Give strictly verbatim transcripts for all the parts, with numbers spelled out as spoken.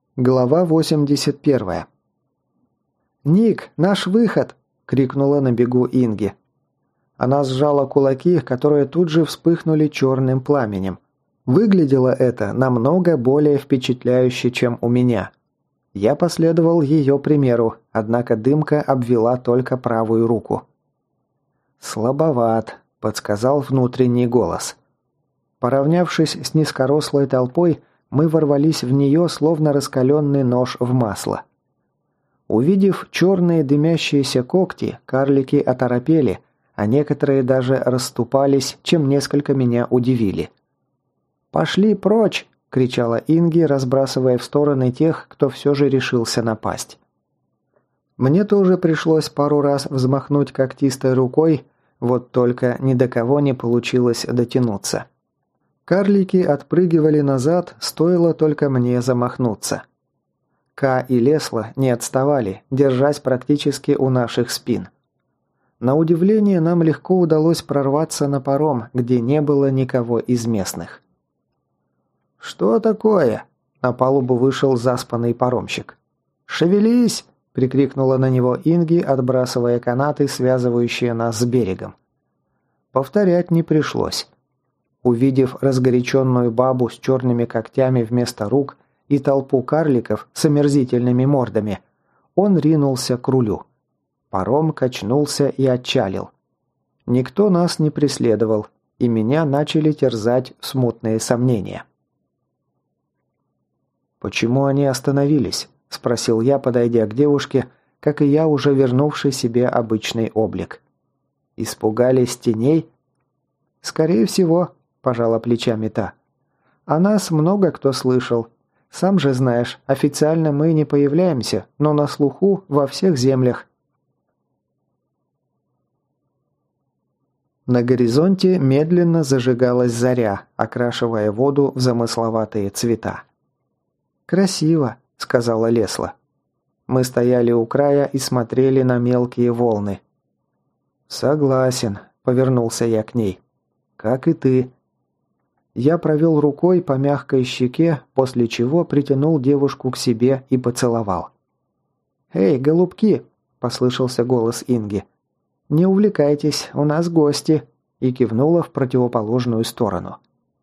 Глава восемьдесят первая. «Ник, наш выход!» – крикнула на бегу Инги. Она сжала кулаки, которые тут же вспыхнули черным пламенем. Выглядело это намного более впечатляюще, чем у меня. Я последовал ее примеру, однако дымка обвела только правую руку. «Слабоват», – подсказал внутренний голос. Поравнявшись с низкорослой толпой, мы ворвались в нее, словно раскаленный нож в масло. Увидев черные дымящиеся когти, карлики оторопели, а некоторые даже расступались, чем несколько меня удивили. «Пошли прочь!» – кричала Инги, разбрасывая в стороны тех, кто все же решился напасть. Мне тоже пришлось пару раз взмахнуть когтистой рукой, вот только ни до кого не получилось дотянуться. Карлики отпрыгивали назад, стоило только мне замахнуться. Ка и Лесла не отставали, держась практически у наших спин. На удивление, нам легко удалось прорваться на паром, где не было никого из местных. «Что такое?» – на палубу вышел заспанный паромщик. «Шевелись!» – прикрикнула на него Инги, отбрасывая канаты, связывающие нас с берегом. Повторять не пришлось. Увидев разгоряченную бабу с черными когтями вместо рук и толпу карликов с омерзительными мордами, он ринулся к рулю. Паром качнулся и отчалил. Никто нас не преследовал, и меня начали терзать смутные сомнения. «Почему они остановились?» – спросил я, подойдя к девушке, как и я, уже вернувший себе обычный облик. «Испугались теней?» «Скорее всего», – пожала плечами та. «О нас много кто слышал. Сам же знаешь, официально мы не появляемся, но на слуху во всех землях». На горизонте медленно зажигалась заря, окрашивая воду в замысловатые цвета. «Красиво», – сказала Лесла. Мы стояли у края и смотрели на мелкие волны. «Согласен», – повернулся я к ней. «Как и ты». Я провел рукой по мягкой щеке, после чего притянул девушку к себе и поцеловал. «Эй, голубки!» – послышался голос Инги. «Не увлекайтесь, у нас гости!» и кивнула в противоположную сторону.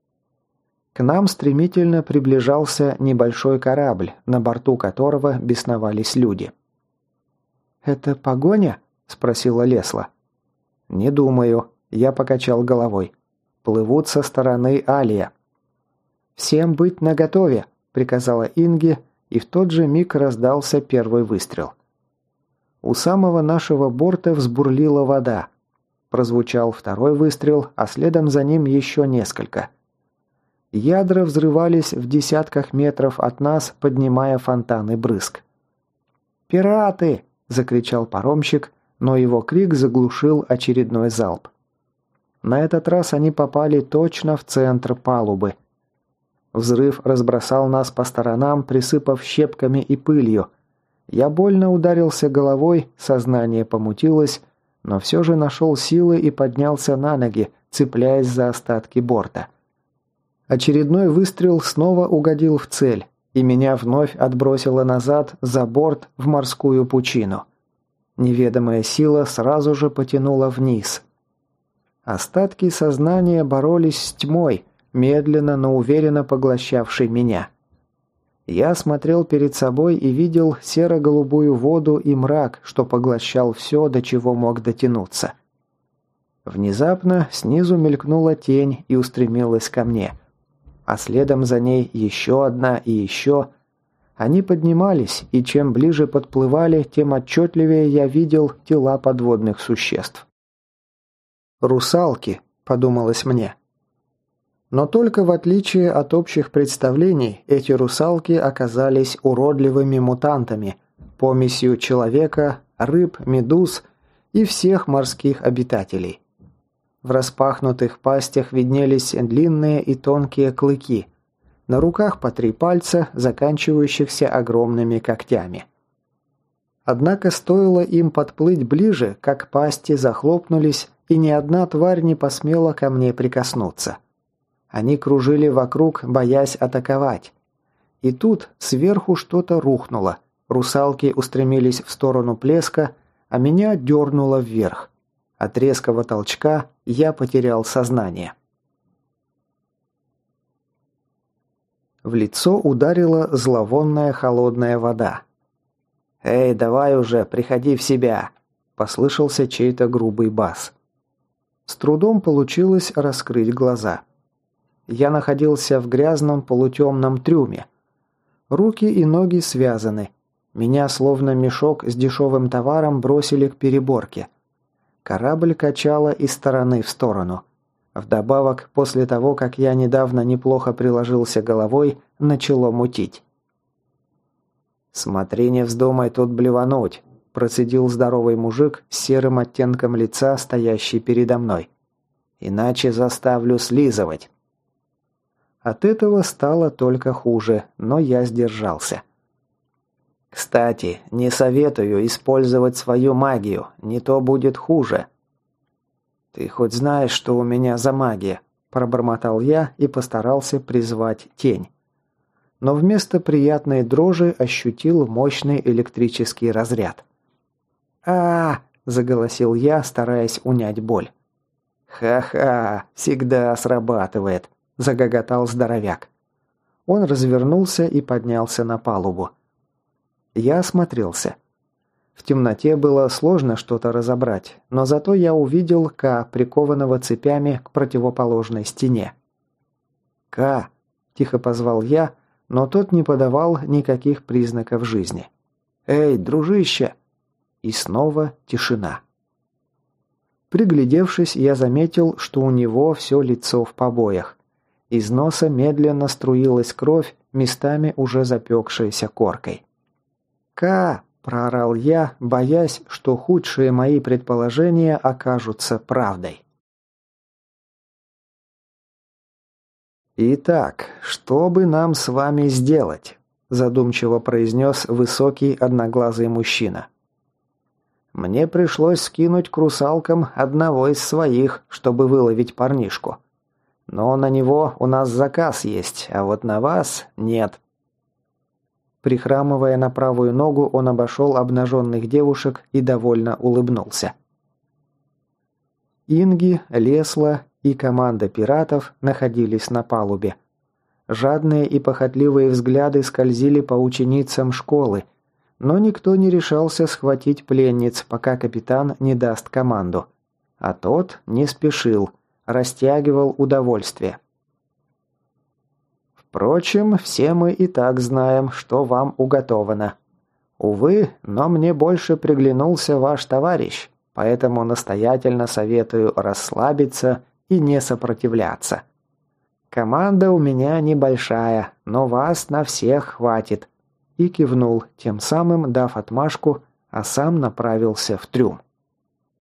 К нам стремительно приближался небольшой корабль, на борту которого бесновались люди. «Это погоня?» – спросила Лесла. «Не думаю», – я покачал головой. «Плывут со стороны Алия». «Всем быть наготове», – приказала Инги, и в тот же миг раздался первый выстрел. У самого нашего борта взбурлила вода. Прозвучал второй выстрел, а следом за ним еще несколько. Ядра взрывались в десятках метров от нас, поднимая фонтаны брызг. «Пираты!» – закричал паромщик, но его крик заглушил очередной залп. На этот раз они попали точно в центр палубы. Взрыв разбросал нас по сторонам, присыпав щепками и пылью. Я больно ударился головой, сознание помутилось, но все же нашел силы и поднялся на ноги, цепляясь за остатки борта. Очередной выстрел снова угодил в цель, и меня вновь отбросило назад за борт в морскую пучину. Неведомая сила сразу же потянула вниз. Остатки сознания боролись с тьмой, медленно, но уверенно поглощавшей меня. Я смотрел перед собой и видел серо-голубую воду и мрак, что поглощал все, до чего мог дотянуться. Внезапно снизу мелькнула тень и устремилась ко мне. А следом за ней еще одна и еще. Они поднимались, и чем ближе подплывали, тем отчетливее я видел тела подводных существ. «Русалки», — подумалось мне. Но только в отличие от общих представлений, эти русалки оказались уродливыми мутантами, помесью человека, рыб, медуз и всех морских обитателей. В распахнутых пастях виднелись длинные и тонкие клыки, на руках по три пальца, заканчивающихся огромными когтями. Однако стоило им подплыть ближе, как пасти захлопнулись, и ни одна тварь не посмела ко мне прикоснуться. Они кружили вокруг, боясь атаковать. И тут сверху что-то рухнуло. Русалки устремились в сторону плеска, а меня дернуло вверх. От резкого толчка я потерял сознание. В лицо ударила зловонная холодная вода. «Эй, давай уже, приходи в себя!» – послышался чей-то грубый бас. С трудом получилось раскрыть глаза. Я находился в грязном полутемном трюме. Руки и ноги связаны. Меня словно мешок с дешевым товаром бросили к переборке. Корабль качало из стороны в сторону. Вдобавок, после того, как я недавно неплохо приложился головой, начало мутить. «Смотри, не вздумай тут блевануть», – процедил здоровый мужик с серым оттенком лица, стоящий передо мной. «Иначе заставлю слизывать». От этого стало только хуже, но я сдержался. «Кстати, не советую использовать свою магию, не то будет хуже». «Ты хоть знаешь, что у меня за магия?» – пробормотал я и постарался призвать тень. Но вместо приятной дрожи ощутил мощный электрический разряд. а, -а, -а заголосил я, стараясь унять боль. «Ха-ха, всегда срабатывает», – загоготал здоровяк. Он развернулся и поднялся на палубу. Я осмотрелся. В темноте было сложно что-то разобрать, но зато я увидел К, прикованного цепями к противоположной стене. «К», – тихо позвал я, но тот не подавал никаких признаков жизни. «Эй, дружище!» И снова тишина. Приглядевшись, я заметил, что у него все лицо в побоях. Из носа медленно струилась кровь, местами уже запекшаяся коркой. «Ка!» – проорал я, боясь, что худшие мои предположения окажутся правдой. «Итак, что бы нам с вами сделать?» – задумчиво произнес высокий одноглазый мужчина. «Мне пришлось скинуть к русалкам одного из своих, чтобы выловить парнишку. Но на него у нас заказ есть, а вот на вас нет». Прихрамывая на правую ногу, он обошел обнаженных девушек и довольно улыбнулся. Инги, Лесла и команда пиратов находились на палубе. Жадные и похотливые взгляды скользили по ученицам школы, но никто не решался схватить пленниц, пока капитан не даст команду. А тот не спешил, растягивал удовольствие. Впрочем, все мы и так знаем, что вам уготовано. Увы, но мне больше приглянулся ваш товарищ, поэтому настоятельно советую расслабиться и не сопротивляться. Команда у меня небольшая, но вас на всех хватит. И кивнул, тем самым дав отмашку, а сам направился в трюм.